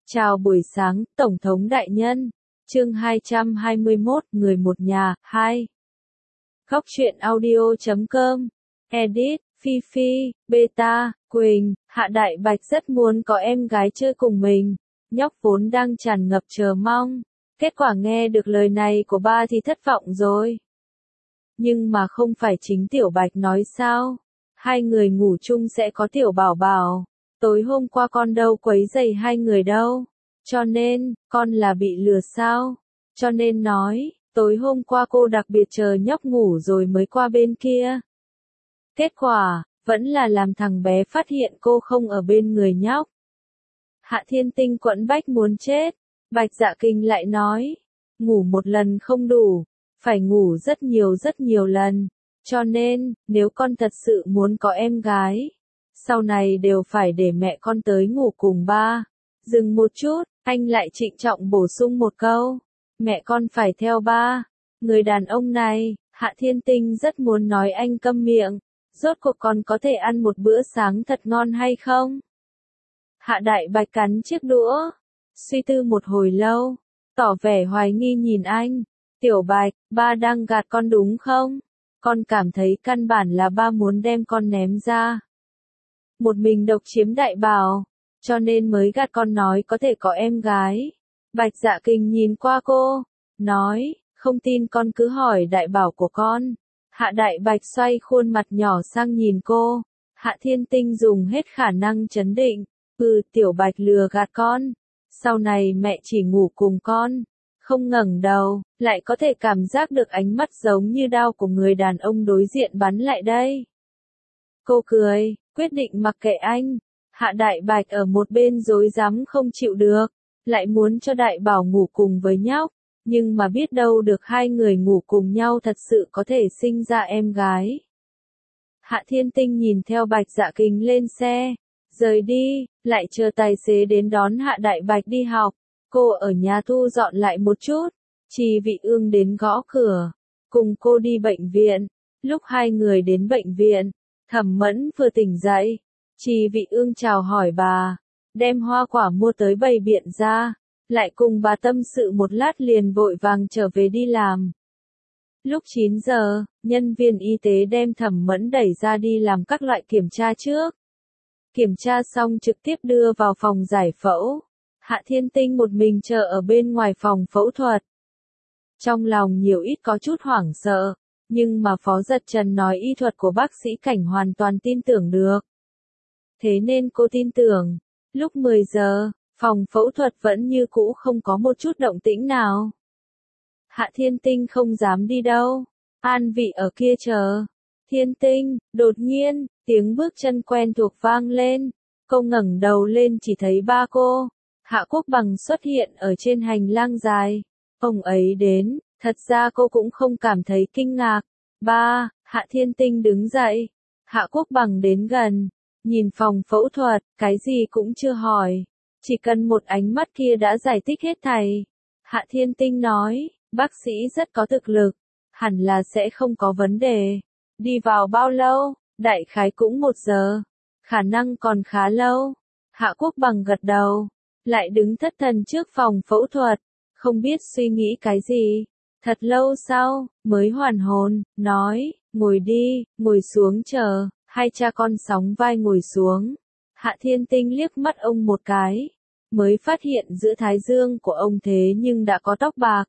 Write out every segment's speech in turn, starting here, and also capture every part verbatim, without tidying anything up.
Chào buổi sáng, Tổng thống đại nhân. Chương hai trăm hai mươi mốt, Người một nhà, hai. Góc truyện audio chấm com. Edit, Phi Phi, Beta, Quỳnh, Hạ Đại Bạch rất muốn có em gái chơi cùng mình. Nhóc vốn đang tràn ngập chờ mong. Kết quả nghe được lời này của ba thì thất vọng rồi. Nhưng mà không phải chính Tiểu Bạch nói sao? Hai người ngủ chung sẽ có Tiểu Bảo Bảo. Tối hôm qua con đâu quấy rầy hai người đâu. Cho nên, con là bị lừa sao? Cho nên nói, tối hôm qua cô đặc biệt chờ nhóc ngủ rồi mới qua bên kia. Kết quả, vẫn là làm thằng bé phát hiện cô không ở bên người nhóc. Hạ Thiên Tinh quẫn bách muốn chết. Bạch Dạ Kinh lại nói, ngủ một lần không đủ, phải ngủ rất nhiều rất nhiều lần. Cho nên, nếu con thật sự muốn có em gái, sau này đều phải để mẹ con tới ngủ cùng ba. Dừng một chút, anh lại trịnh trọng bổ sung một câu. Mẹ con phải theo ba. Người đàn ông này, Hạ Thiên Tinh rất muốn nói anh câm miệng. Rốt cuộc còn có thể ăn một bữa sáng thật ngon hay không? Hạ Đại Bạch cắn chiếc đũa. Suy tư một hồi lâu. Tỏ vẻ hoài nghi nhìn anh. Tiểu Bạch, ba đang gạt con đúng không? Con cảm thấy căn bản là ba muốn đem con ném ra. Một mình độc chiếm Đại Bảo. Cho nên mới gạt con nói có thể có em gái. Bạch Dạ Kinh nhìn qua cô. Nói, không tin con cứ hỏi Đại Bảo của con. Hạ Đại Bạch xoay khuôn mặt nhỏ sang nhìn cô. Hạ Thiên Tinh dùng hết khả năng trấn định. Ừ, Tiểu Bạch lừa gạt con. Sau này mẹ chỉ ngủ cùng con. Không ngẩng đầu, lại có thể cảm giác được ánh mắt giống như đao của người đàn ông đối diện bắn lại đây. Cô cười, quyết định mặc kệ anh. Hạ Đại Bạch ở một bên rối rắm không chịu được, lại muốn cho Đại Bảo ngủ cùng với nhóc, nhưng mà biết đâu được hai người ngủ cùng nhau thật sự có thể sinh ra em gái. Hạ Thiên Tinh nhìn theo Bạch Dạ Kinh lên xe, rời đi, lại chờ tài xế đến đón Hạ Đại Bạch đi học. Cô ở nhà thu dọn lại một chút, Trì Vị Ương đến gõ cửa, cùng cô đi bệnh viện. Lúc hai người đến bệnh viện, Thẩm Mẫn vừa tỉnh dậy. Trì Vị Ương chào hỏi bà, đem hoa quả mua tới bày biện ra, lại cùng bà tâm sự một lát liền vội vàng trở về đi làm. Lúc chín giờ, nhân viên y tế đem Thẩm Mẫn đẩy ra đi làm các loại kiểm tra trước. Kiểm tra xong trực tiếp đưa vào phòng giải phẫu. Hạ Thiên Tinh một mình chờ ở bên ngoài phòng phẫu thuật. Trong lòng nhiều ít có chút hoảng sợ, nhưng mà Phó Giật Trần nói y thuật của bác sĩ Cảnh hoàn toàn tin tưởng được. Thế nên cô tin tưởng. Lúc mười giờ, phòng phẫu thuật vẫn như cũ không có một chút động tĩnh nào. Hạ Thiên Tinh không dám đi đâu. An Vị ở kia chờ. Thiên Tinh, đột nhiên, tiếng bước chân quen thuộc vang lên. Cô ngẩng đầu lên chỉ thấy ba cô. Hạ Quốc Bằng xuất hiện ở trên hành lang dài. Ông ấy đến, thật ra cô cũng không cảm thấy kinh ngạc. Ba, Hạ Thiên Tinh đứng dậy. Hạ Quốc Bằng đến gần. Nhìn phòng phẫu thuật, cái gì cũng chưa hỏi. Chỉ cần một ánh mắt kia đã giải thích hết thảy. Hạ Thiên Tinh nói, bác sĩ rất có thực lực. Hẳn là sẽ không có vấn đề. Đi vào bao lâu? Đại khái cũng một giờ. Khả năng còn khá lâu. Hạ Quốc Bằng gật đầu. Lại đứng thất thần trước phòng phẫu thuật. Không biết suy nghĩ cái gì. Thật lâu sau, mới hoàn hồn, nói, ngồi đi, ngồi xuống chờ. Hai cha con sóng vai ngồi xuống. Hạ Thiên Tinh liếc mắt ông một cái. Mới phát hiện giữa thái dương của ông thế nhưng đã có tóc bạc.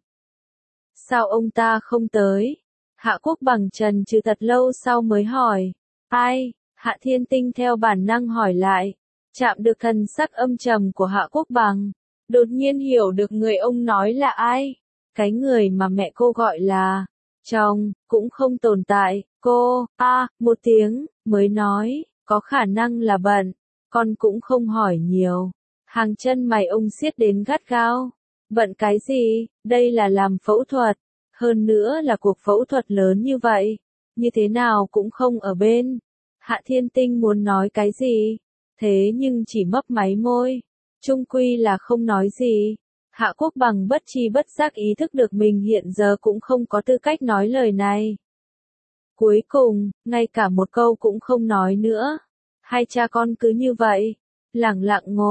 Sao ông ta không tới? Hạ Quốc Bằng trần trừ thật lâu sau mới hỏi. Ai? Hạ Thiên Tinh theo bản năng hỏi lại. Chạm được thần sắc âm trầm của Hạ Quốc Bằng. Đột nhiên hiểu được người ông nói là ai. Cái người mà mẹ cô gọi là chồng, cũng không tồn tại. Cô, a à, một tiếng, mới nói, có khả năng là bận. Con cũng không hỏi nhiều. Hàng chân mày ông siết đến gắt gao. Bận cái gì? Đây là làm phẫu thuật. Hơn nữa là cuộc phẫu thuật lớn như vậy. Như thế nào cũng không ở bên. Hạ Thiên Tinh muốn nói cái gì? Thế nhưng chỉ mấp máy môi. Chung quy là không nói gì. Hạ Quốc Bằng bất tri bất giác ý thức được mình hiện giờ cũng không có tư cách nói lời này. Cuối cùng, ngay cả một câu cũng không nói nữa. Hai cha con cứ như vậy, lẳng lặng ngồi,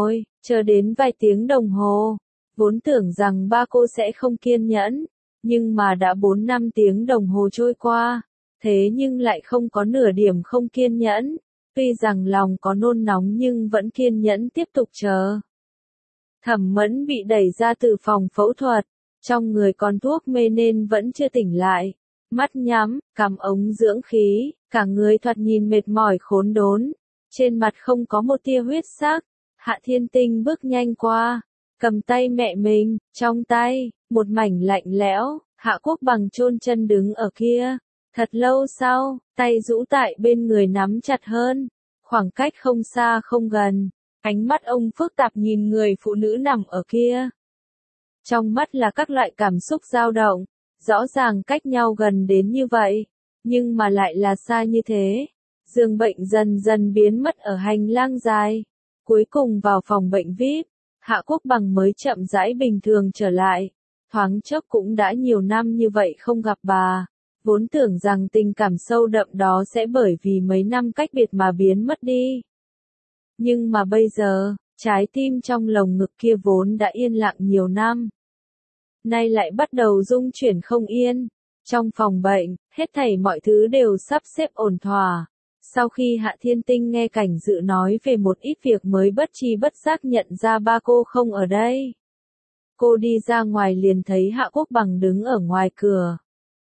chờ đến vài tiếng đồng hồ. Vốn tưởng rằng ba cô sẽ không kiên nhẫn, nhưng mà đã bốn năm tiếng đồng hồ trôi qua, thế nhưng lại không có nửa điểm không kiên nhẫn, tuy rằng lòng có nôn nóng nhưng vẫn kiên nhẫn tiếp tục chờ. Thẩm Mẫn bị đẩy ra từ phòng phẫu thuật, trong người còn thuốc mê nên vẫn chưa tỉnh lại, mắt nhắm, cắm ống dưỡng khí, cả người thoạt nhìn mệt mỏi khốn đốn, trên mặt không có một tia huyết sắc. Hạ Thiên Tinh bước nhanh qua, cầm tay mẹ mình, trong tay, một mảnh lạnh lẽo. Hạ Quốc Bằng chôn chân đứng ở kia, thật lâu sau, tay rũ tại bên người nắm chặt hơn, khoảng cách không xa không gần, ánh mắt ông phức tạp nhìn người phụ nữ nằm ở kia. Trong mắt là các loại cảm xúc dao động, rõ ràng cách nhau gần đến như vậy, nhưng mà lại là xa như thế. Giường bệnh dần dần biến mất ở hành lang dài, cuối cùng vào phòng bệnh vi ai pi, Hạ Quốc Bằng mới chậm rãi bình thường trở lại. Thoáng chốc cũng đã nhiều năm như vậy không gặp bà, vốn tưởng rằng tình cảm sâu đậm đó sẽ bởi vì mấy năm cách biệt mà biến mất đi. Nhưng mà bây giờ, trái tim trong lồng ngực kia vốn đã yên lặng nhiều năm, nay lại bắt đầu rung chuyển không yên. Trong phòng bệnh, hết thảy mọi thứ đều sắp xếp ổn thỏa. Sau khi Hạ Thiên Tinh nghe Cảnh Dự nói về một ít việc mới bất tri bất giác nhận ra ba cô không ở đây. Cô đi ra ngoài liền thấy Hạ Quốc Bằng đứng ở ngoài cửa.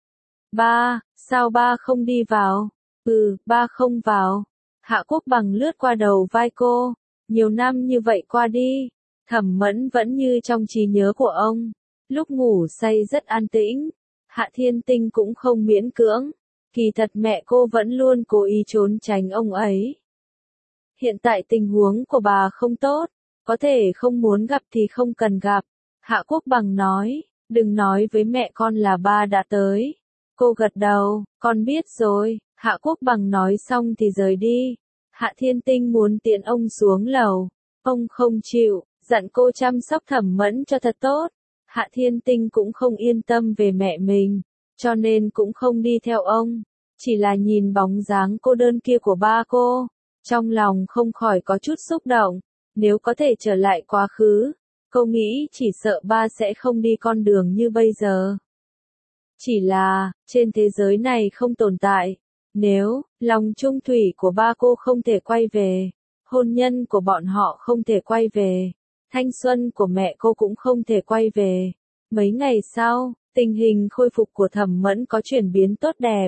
Ba, sao ba không đi vào? Ừ, ba không vào. Hạ Quốc Bằng lướt qua đầu vai cô. Nhiều năm như vậy qua đi, Thẩm Mẫn vẫn như trong trí nhớ của ông. Lúc ngủ say rất an tĩnh. Hạ Thiên Tinh cũng không miễn cưỡng. Kỳ thật mẹ cô vẫn luôn cố ý trốn tránh ông ấy. Hiện tại tình huống của bà không tốt, có thể không muốn gặp thì không cần gặp. Hạ Quốc Bằng nói, đừng nói với mẹ con là ba đã tới. Cô gật đầu, con biết rồi. Hạ Quốc Bằng nói xong thì rời đi. Hạ Thiên Tinh muốn tiện ông xuống lầu. Ông không chịu, dặn cô chăm sóc Thẩm Mẫn cho thật tốt. Hạ Thiên Tinh cũng không yên tâm về mẹ mình, cho nên cũng không đi theo ông. Chỉ là nhìn bóng dáng cô đơn kia của ba cô, trong lòng không khỏi có chút xúc động. Nếu có thể trở lại quá khứ, cô nghĩ chỉ sợ ba sẽ không đi con đường như bây giờ. Chỉ là, trên thế giới này không tồn tại. Nếu, lòng trung thủy của ba cô không thể quay về, hôn nhân của bọn họ không thể quay về, thanh xuân của mẹ cô cũng không thể quay về. Mấy ngày sau, tình hình khôi phục của Thẩm Mẫn có chuyển biến tốt đẹp.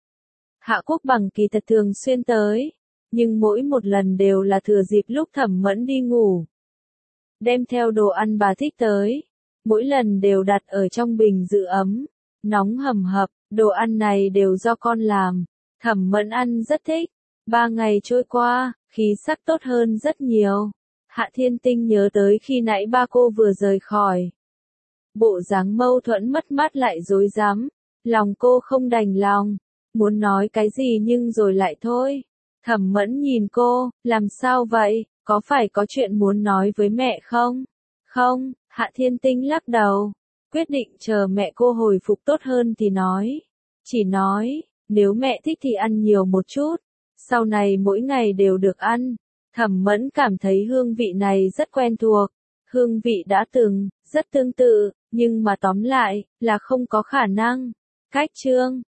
Hạ Quốc Bằng kỳ thật thường xuyên tới, nhưng mỗi một lần đều là thừa dịp lúc Thẩm Mẫn đi ngủ. Đem theo đồ ăn bà thích tới, mỗi lần đều đặt ở trong bình giữ ấm, nóng hầm hập, đồ ăn này đều do con làm. Thẩm Mẫn ăn rất thích. Ba ngày trôi qua, khí sắc tốt hơn rất nhiều. Hạ Thiên Tinh nhớ tới khi nãy ba cô vừa rời khỏi. Bộ dáng mâu thuẫn mất mát lại rối rắm, lòng cô không đành lòng, muốn nói cái gì nhưng rồi lại thôi. Thẩm Mẫn nhìn cô, làm sao vậy, có phải có chuyện muốn nói với mẹ không? Không, Hạ Thiên Tinh lắc đầu, quyết định chờ mẹ cô hồi phục tốt hơn thì nói. Chỉ nói, nếu mẹ thích thì ăn nhiều một chút, sau này mỗi ngày đều được ăn. Thẩm Mẫn cảm thấy hương vị này rất quen thuộc, hương vị đã từng, rất tương tự, nhưng mà tóm lại, là không có khả năng. Cách chương